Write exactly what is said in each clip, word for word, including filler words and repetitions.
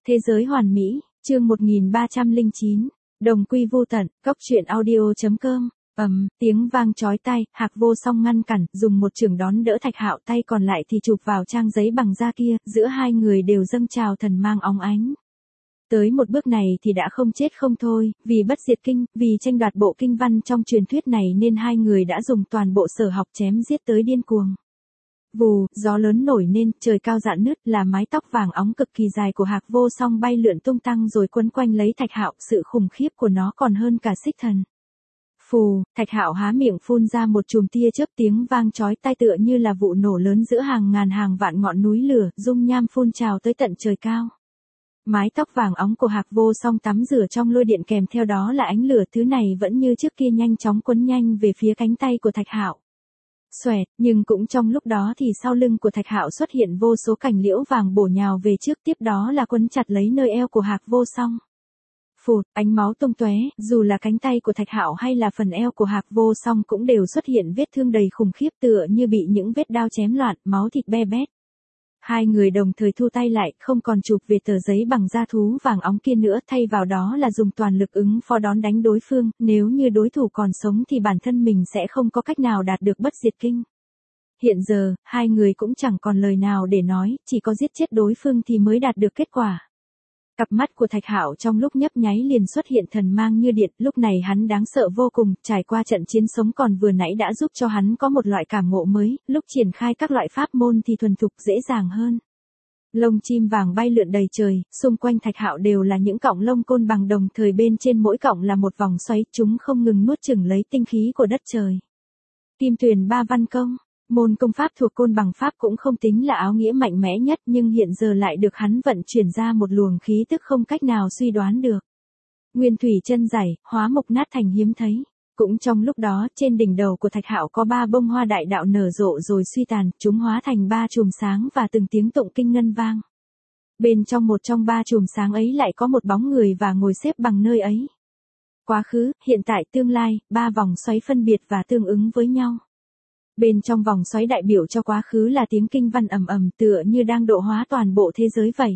Thế giới hoàn mỹ, chương một nghìn ba trăm lẻ chín, đồng quy vu tận, cốc truyện audio chấm com. Ầm, tiếng vang chói tai, Hạc Vô Song ngăn cản, dùng một chưởng đón đỡ Thạch Hạo, tay còn lại thì chụp vào trang giấy bằng da kia, giữa hai người đều dâng trào thần mang óng ánh. Tới một bước này thì đã không chết không thôi, vì bất diệt kinh, vì tranh đoạt bộ kinh văn trong truyền thuyết này nên hai người đã dùng toàn bộ sở học chém giết tới điên cuồng. Vù, gió lớn nổi nên, trời cao rạn nứt, là mái tóc vàng óng cực kỳ dài của Hạc Vô Song bay lượn tung tăng rồi quấn quanh lấy Thạch Hạo, sự khủng khiếp của nó còn hơn cả xích thần. Phù, Thạch Hạo há miệng phun ra một chùm tia chớp, tiếng vang chói tai tựa như là vụ nổ lớn giữa hàng ngàn hàng vạn ngọn núi lửa, dung nham phun trào tới tận trời cao. Mái tóc vàng óng của Hạc Vô Song tắm rửa trong lôi điện, kèm theo đó là ánh lửa, thứ này vẫn như trước kia nhanh chóng quấn nhanh về phía cánh tay của Thạch Hạo. Xoẹt, nhưng cũng trong lúc đó thì sau lưng của Thạch Hạo xuất hiện vô số cành liễu vàng bổ nhào về trước, tiếp đó là quấn chặt lấy nơi eo của Hạc Vô Song. Phụt, ánh máu tung tóe, dù là cánh tay của Thạch Hạo hay là phần eo của Hạc Vô Song cũng đều xuất hiện vết thương đầy khủng khiếp, tựa như bị những vết đao chém loạn, máu thịt be bét. Hai người đồng thời thu tay lại, không còn chụp về tờ giấy bằng da thú vàng óng kia nữa, thay vào đó là dùng toàn lực ứng phó đón đánh đối phương, nếu như đối thủ còn sống thì bản thân mình sẽ không có cách nào đạt được bất diệt kinh. Hiện giờ, hai người cũng chẳng còn lời nào để nói, chỉ có giết chết đối phương thì mới đạt được kết quả. Cặp mắt của Thạch Hạo trong lúc nhấp nháy liền xuất hiện thần mang như điện, lúc này hắn đáng sợ vô cùng, trải qua trận chiến sống còn vừa nãy đã giúp cho hắn có một loại cảm ngộ mới, lúc triển khai các loại pháp môn thì thuần thục dễ dàng hơn. Lông chim vàng bay lượn đầy trời, xung quanh Thạch Hạo đều là những cọng lông côn bằng, đồng thời bên trên mỗi cọng là một vòng xoáy, chúng không ngừng nuốt chửng lấy tinh khí của đất trời. Kim Tuyền Ba Văn Công, môn công pháp thuộc côn bằng pháp cũng không tính là áo nghĩa mạnh mẽ nhất, nhưng hiện giờ lại được hắn vận chuyển ra một luồng khí tức không cách nào suy đoán được. Nguyên thủy chân giải, hóa mục nát thành hiếm thấy. Cũng trong lúc đó, trên đỉnh đầu của Thạch Hạo có ba bông hoa đại đạo nở rộ rồi suy tàn, chúng hóa thành ba chùm sáng và từng tiếng tụng kinh ngân vang. Bên trong một trong ba chùm sáng ấy lại có một bóng người và ngồi xếp bằng nơi ấy. Quá khứ, hiện tại, tương lai, ba vòng xoáy phân biệt và tương ứng với nhau. Bên trong vòng xoáy đại biểu cho quá khứ là tiếng kinh văn ầm ầm, tựa như đang độ hóa toàn bộ thế giới vậy.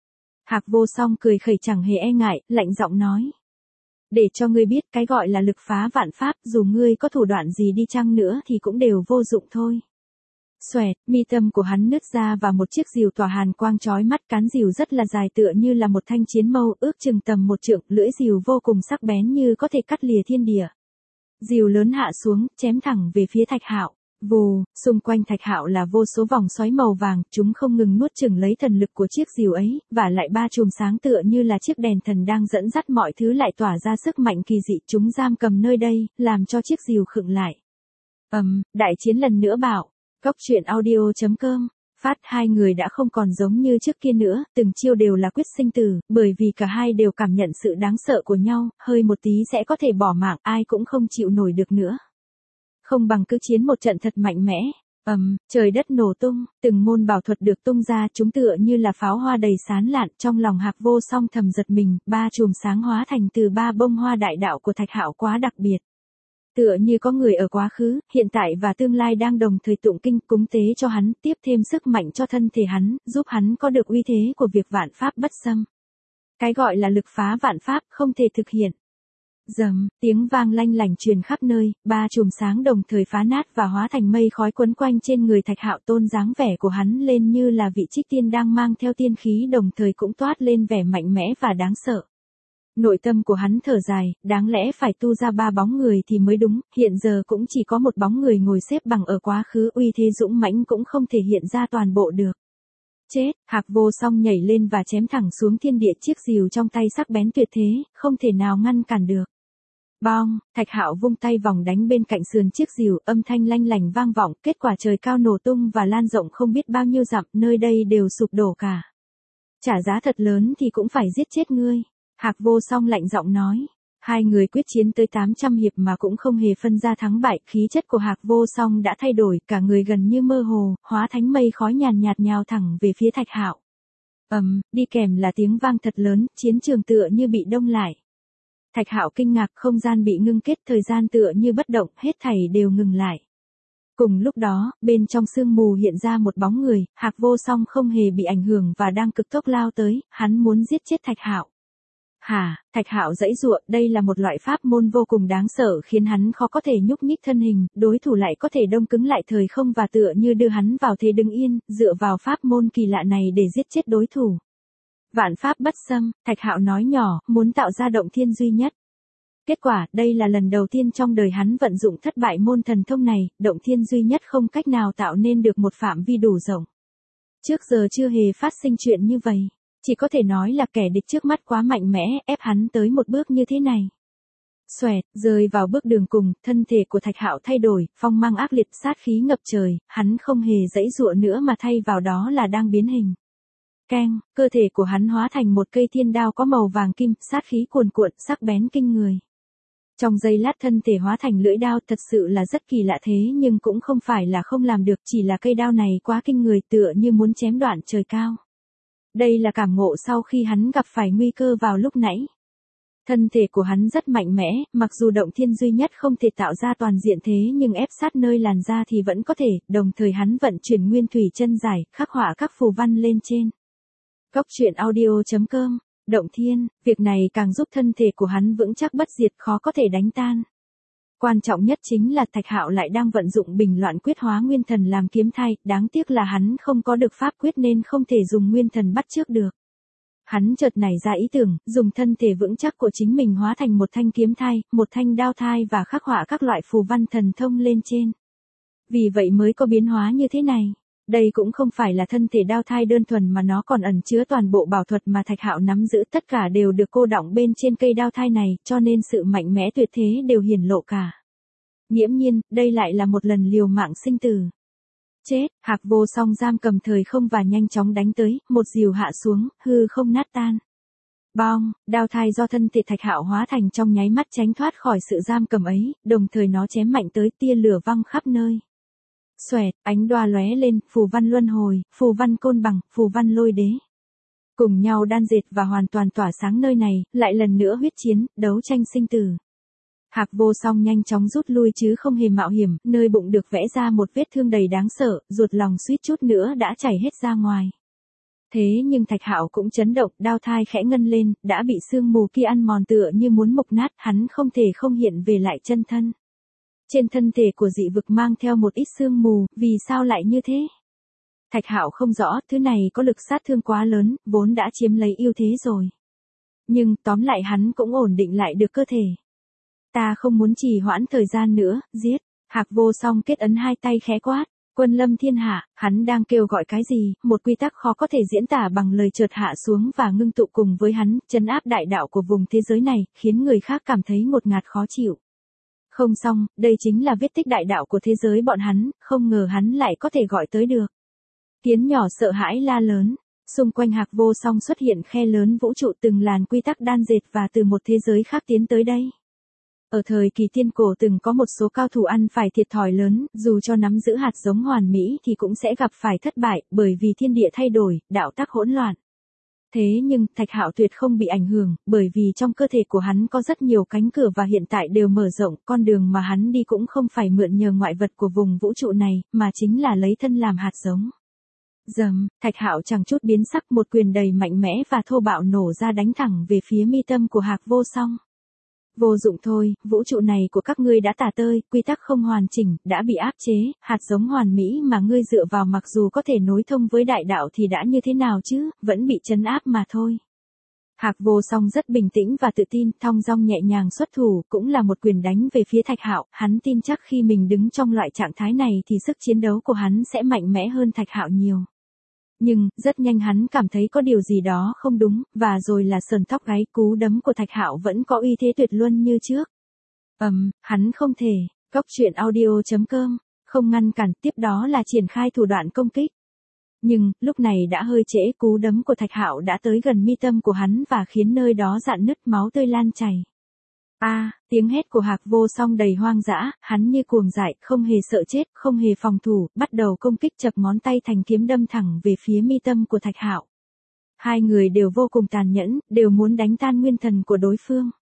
Hạc Vô Song cười khẩy chẳng hề e ngại, lạnh giọng nói. Để cho ngươi biết cái gọi là lực phá vạn pháp, dù ngươi có thủ đoạn gì đi chăng nữa thì cũng đều vô dụng thôi. Xoẹt, mi tâm của hắn nứt ra và một chiếc rìu tỏa hàn quang chói mắt, cán rìu rất là dài tựa như là một thanh chiến mâu, ước chừng tầm một trượng, lưỡi rìu vô cùng sắc bén như có thể cắt lìa thiên địa. Rìu lớn hạ xuống, chém thẳng về phía Thạch Hạo. Vù, xung quanh Thạch Hạo là vô số vòng xoáy màu vàng, chúng không ngừng nuốt chửng lấy thần lực của chiếc rìu ấy, và lại ba chùm sáng tựa như là chiếc đèn thần đang dẫn dắt mọi thứ lại tỏa ra sức mạnh kỳ dị, chúng giam cầm nơi đây, làm cho chiếc rìu khựng lại. Ầm, um, đại chiến lần nữa bảo, cốc truyện audio chấm com. Phát, hai người đã không còn giống như trước kia nữa, từng chiêu đều là quyết sinh tử, bởi vì cả hai đều cảm nhận sự đáng sợ của nhau, hơi một tí sẽ có thể bỏ mạng, ai cũng không chịu nổi được nữa. Không bằng cứ chiến một trận thật mạnh mẽ. Ầm, um, trời đất nổ tung, từng môn bảo thuật được tung ra, chúng tựa như là pháo hoa đầy sán lạn, trong lòng Hạc Vô Song thầm giật mình, ba chùm sáng hóa thành từ ba bông hoa đại đạo của Thạch Hạo quá đặc biệt. Tựa như có người ở quá khứ, hiện tại và tương lai đang đồng thời tụng kinh cúng tế cho hắn, tiếp thêm sức mạnh cho thân thể hắn, giúp hắn có được uy thế của việc vạn pháp bất xâm. Cái gọi là lực phá vạn pháp không thể thực hiện. Dầm, tiếng vang lanh lảnh truyền khắp nơi, ba chùm sáng đồng thời phá nát và hóa thành mây khói quấn quanh trên người Thạch Hạo, tôn dáng vẻ của hắn lên như là vị trích tiên đang mang theo tiên khí, đồng thời cũng toát lên vẻ mạnh mẽ và đáng sợ. Nội tâm của hắn thở dài, đáng lẽ phải tu ra ba bóng người thì mới đúng, hiện giờ cũng chỉ có một bóng người ngồi xếp bằng ở quá khứ, uy thế dũng mãnh cũng không thể hiện ra toàn bộ được. Chết, Hạc Vô Song nhảy lên và chém thẳng xuống thiên địa, chiếc rìu trong tay sắc bén tuyệt thế, không thể nào ngăn cản được. Bong, Thạch Hạo vung tay vòng đánh bên cạnh sườn chiếc rìu, âm thanh lanh lảnh vang vọng, kết quả trời cao nổ tung và lan rộng không biết bao nhiêu dặm, nơi đây đều sụp đổ cả. Trả giá thật lớn thì cũng phải giết chết ngươi. Hạc Vô Song lạnh giọng nói. Hai người quyết chiến tới tám trăm hiệp mà cũng không hề phân ra thắng bại, khí chất của Hạc Vô Song đã thay đổi, cả người gần như mơ hồ, hóa thành mây khói nhàn nhạt nhào thẳng về phía Thạch Hạo. Ầm, um, đi kèm là tiếng vang thật lớn, chiến trường tựa như bị đông lại. Thạch Hạo kinh ngạc, không gian bị ngưng kết, thời gian tựa như bất động, hết thảy đều ngừng lại. Cùng lúc đó, bên trong sương mù hiện ra một bóng người, Hạc Vô Song không hề bị ảnh hưởng và đang cực tốc lao tới, hắn muốn giết chết Thạch Hạo. Hả, Thạch Hạo giãy giụa, đây là một loại pháp môn vô cùng đáng sợ khiến hắn khó có thể nhúc nhích thân hình, đối thủ lại có thể đông cứng lại thời không và tựa như đưa hắn vào thế đứng yên, dựa vào pháp môn kỳ lạ này để giết chết đối thủ. Vạn pháp bất xâm, Thạch Hạo nói nhỏ, muốn tạo ra động thiên duy nhất. Kết quả, đây là lần đầu tiên trong đời hắn vận dụng thất bại môn thần thông này, động thiên duy nhất không cách nào tạo nên được một phạm vi đủ rộng. Trước giờ chưa hề phát sinh chuyện như vậy. Chỉ có thể nói là kẻ địch trước mắt quá mạnh mẽ, ép hắn tới một bước như thế này. Xoẹt, rơi vào bước đường cùng, thân thể của Thạch Hạo thay đổi, phong mang ác liệt, sát khí ngập trời, hắn không hề giãy giụa nữa mà thay vào đó là đang biến hình. Keng, cơ thể của hắn hóa thành một cây thiên đao có màu vàng kim, sát khí cuồn cuộn, sắc bén kinh người. Trong giây lát thân thể hóa thành lưỡi đao, thật sự là rất kỳ lạ thế nhưng cũng không phải là không làm được, chỉ là cây đao này quá kinh người tựa như muốn chém đoạn trời cao. Đây là cảm ngộ sau khi hắn gặp phải nguy cơ vào lúc nãy. Thân thể của hắn rất mạnh mẽ, mặc dù động thiên duy nhất không thể tạo ra toàn diện thế nhưng ép sát nơi làn da thì vẫn có thể, đồng thời hắn vận chuyển nguyên thủy chân giải, khắc họa các phù văn lên trên. Góc truyện audio chấm com, động thiên, việc này càng giúp thân thể của hắn vững chắc bất diệt, khó có thể đánh tan. Quan trọng nhất chính là Thạch Hạo lại đang vận dụng bình loạn quyết hóa nguyên thần làm kiếm thai, đáng tiếc là hắn không có được pháp quyết nên không thể dùng nguyên thần bắt chước được. Hắn chợt nảy ra ý tưởng, dùng thân thể vững chắc của chính mình hóa thành một thanh kiếm thai, một thanh đao thai và khắc họa các loại phù văn thần thông lên trên. Vì vậy mới có biến hóa như thế này. Đây cũng không phải là thân thể đao thai đơn thuần mà nó còn ẩn chứa toàn bộ bảo thuật mà Thạch Hạo nắm giữ, tất cả đều được cô đọng bên trên cây đao thai này, cho nên sự mạnh mẽ tuyệt thế đều hiển lộ cả. Nghiễm nhiên, đây lại là một lần liều mạng sinh tử. Chết, Hạc Vô Song giam cầm thời không và nhanh chóng đánh tới, một dìu hạ xuống, hư không nát tan. Bong, đao thai do thân thể Thạch Hạo hóa thành trong nháy mắt tránh thoát khỏi sự giam cầm ấy, đồng thời nó chém mạnh tới, tia lửa văng khắp nơi. Xoẹt, ánh đoa lóe lên, phù văn luân hồi, phù văn côn bằng, phù văn lôi đế. Cùng nhau đan dệt và hoàn toàn tỏa sáng nơi này, lại lần nữa huyết chiến, đấu tranh sinh tử. Hạc Vô Song nhanh chóng rút lui chứ không hề mạo hiểm, nơi bụng được vẽ ra một vết thương đầy đáng sợ, ruột lòng suýt chút nữa đã chảy hết ra ngoài. Thế nhưng Thạch Hạo cũng chấn động, đao thai khẽ ngân lên, đã bị sương mù kia ăn mòn tựa như muốn mục nát, hắn không thể không hiện về lại chân thân. Trên thân thể của dị vực mang theo một ít sương mù, vì sao lại như thế? Thạch Hạo không rõ, thứ này có lực sát thương quá lớn, vốn đã chiếm lấy ưu thế rồi. Nhưng, tóm lại hắn cũng ổn định lại được cơ thể. Ta không muốn trì hoãn thời gian nữa, giết. Hạc Vô Song kết ấn hai tay khẽ quát. Quân lâm thiên hạ, hắn đang kêu gọi cái gì, một quy tắc khó có thể diễn tả bằng lời chợt hạ xuống và ngưng tụ cùng với hắn, trấn áp đại đạo của vùng thế giới này, khiến người khác cảm thấy ngột ngạt khó chịu. Không xong, đây chính là viết tích đại đạo của thế giới bọn hắn, không ngờ hắn lại có thể gọi tới được. Kiến nhỏ sợ hãi la lớn, xung quanh Hạc Vô Song xuất hiện khe lớn vũ trụ từng làn quy tắc đan dệt và từ một thế giới khác tiến tới đây. Ở thời kỳ tiên cổ từng có một số cao thủ ăn phải thiệt thòi lớn, dù cho nắm giữ hạt giống hoàn mỹ thì cũng sẽ gặp phải thất bại, bởi vì thiên địa thay đổi, đạo tắc hỗn loạn. Thế nhưng, Thạch Hạo tuyệt không bị ảnh hưởng, bởi vì trong cơ thể của hắn có rất nhiều cánh cửa và hiện tại đều mở rộng, con đường mà hắn đi cũng không phải mượn nhờ ngoại vật của vùng vũ trụ này, mà chính là lấy thân làm hạt giống. Dầm, Thạch Hạo chẳng chút biến sắc, một quyền đầy mạnh mẽ và thô bạo nổ ra đánh thẳng về phía mi tâm của Hạc Vô Song. Vô dụng thôi, vũ trụ này của các ngươi đã tả tơi, quy tắc không hoàn chỉnh, đã bị áp chế, hạt giống hoàn mỹ mà ngươi dựa vào mặc dù có thể nối thông với đại đạo thì đã như thế nào chứ, vẫn bị trấn áp mà thôi. Hạc Vô Song rất bình tĩnh và tự tin, thong dong nhẹ nhàng xuất thủ, cũng là một quyền đánh về phía Thạch Hạo, hắn tin chắc khi mình đứng trong loại trạng thái này thì sức chiến đấu của hắn sẽ mạnh mẽ hơn Thạch Hạo nhiều. Nhưng, rất nhanh hắn cảm thấy có điều gì đó không đúng, và rồi là sờn tóc gáy, cú đấm của Thạch Hạo vẫn có uy thế tuyệt luân như trước. Ầm, um, hắn không thể, góc truyện audio chấm com, không ngăn cản, tiếp đó là triển khai thủ đoạn công kích. Nhưng, lúc này đã hơi trễ, cú đấm của Thạch Hạo đã tới gần mi tâm của hắn và khiến nơi đó rạn nứt, máu tươi lan chảy. A, à, tiếng hét của Hạc Vô Song đầy hoang dã, hắn như cuồng dại, không hề sợ chết, không hề phòng thủ, bắt đầu công kích, chập ngón tay thành kiếm đâm thẳng về phía mi tâm của Thạch Hạo. Hai người đều vô cùng tàn nhẫn, đều muốn đánh tan nguyên thần của đối phương.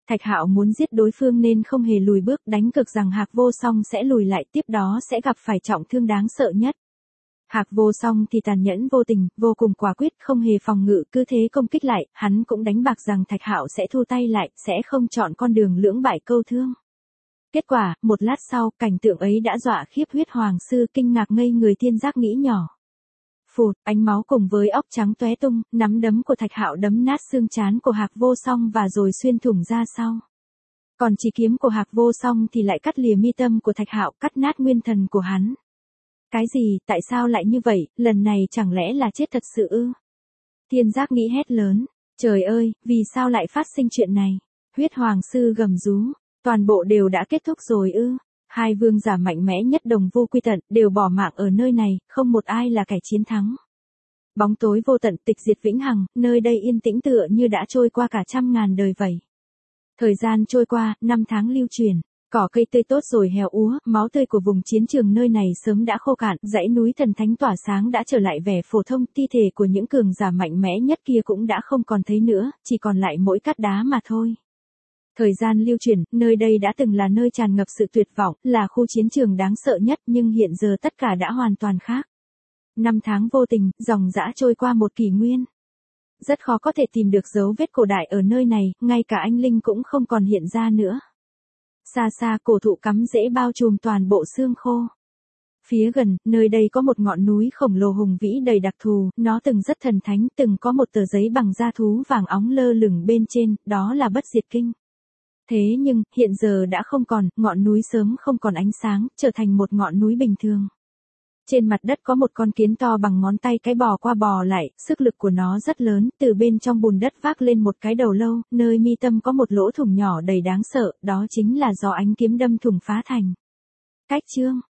Thạch Hạo muốn giết đối phương nên không hề lùi bước, đánh cược rằng Hạc Vô Song sẽ lùi lại, tiếp đó sẽ gặp phải trọng thương đáng sợ nhất. Hạc Vô Song thì tàn nhẫn vô tình, vô cùng quả quyết, không hề phòng ngự, cứ thế công kích lại, hắn cũng đánh bạc rằng Thạch Hạo sẽ thu tay lại, sẽ không chọn con đường lưỡng bại câu thương. Kết quả, một lát sau, cảnh tượng ấy đã dọa khiếp Huyết Hoàng sư, kinh ngạc ngây người, Thiên Giác nghĩ nhỏ. Phụt, ánh máu cùng với óc trắng tóe tung, nắm đấm của Thạch Hạo đấm nát xương trán của Hạc Vô Song và rồi xuyên thủng ra sau. Còn chỉ kiếm của Hạc Vô Song thì lại cắt lìa mi tâm của Thạch Hạo, cắt nát nguyên thần của hắn. Cái gì, tại sao lại như vậy, lần này chẳng lẽ là chết thật sự ư? Thiên Giác nghĩ hét lớn, trời ơi, vì sao lại phát sinh chuyện này? Huyết Hoàng sư gầm rú, toàn bộ đều đã kết thúc rồi ư? Hai vương giả mạnh mẽ nhất Đồng Vu Quy Tận đều bỏ mạng ở nơi này, không một ai là kẻ chiến thắng. Bóng tối vô tận, tịch diệt vĩnh hằng, nơi đây yên tĩnh tựa như đã trôi qua cả trăm ngàn đời vậy. Thời gian trôi qua, năm tháng lưu truyền, cỏ cây tươi tốt rồi héo úa, máu tươi của vùng chiến trường nơi này sớm đã khô cạn, dãy núi thần thánh tỏa sáng đã trở lại vẻ phổ thông, thi thể của những cường giả mạnh mẽ nhất kia cũng đã không còn thấy nữa, chỉ còn lại mỗi cát đá mà thôi. Thời gian lưu chuyển, nơi đây đã từng là nơi tràn ngập sự tuyệt vọng, là khu chiến trường đáng sợ nhất, nhưng hiện giờ tất cả đã hoàn toàn khác. Năm tháng vô tình, dòng dã trôi qua một kỷ nguyên. Rất khó có thể tìm được dấu vết cổ đại ở nơi này, ngay cả anh linh cũng không còn hiện ra nữa. Xa xa cổ thụ cắm rễ bao trùm toàn bộ xương khô. Phía gần, nơi đây có một ngọn núi khổng lồ hùng vĩ đầy đặc thù, nó từng rất thần thánh, từng có một tờ giấy bằng da thú vàng óng lơ lửng bên trên, đó là Bất Diệt Kinh. Thế nhưng, hiện giờ đã không còn, ngọn núi sớm không còn ánh sáng, trở thành một ngọn núi bình thường. Trên mặt đất có một con kiến to bằng ngón tay cái bò qua bò lại, sức lực của nó rất lớn, từ bên trong bùn đất vác lên một cái đầu lâu, nơi mi tâm có một lỗ thủng nhỏ đầy đáng sợ, đó chính là do ánh kiếm đâm thủng phá thành. Cách chương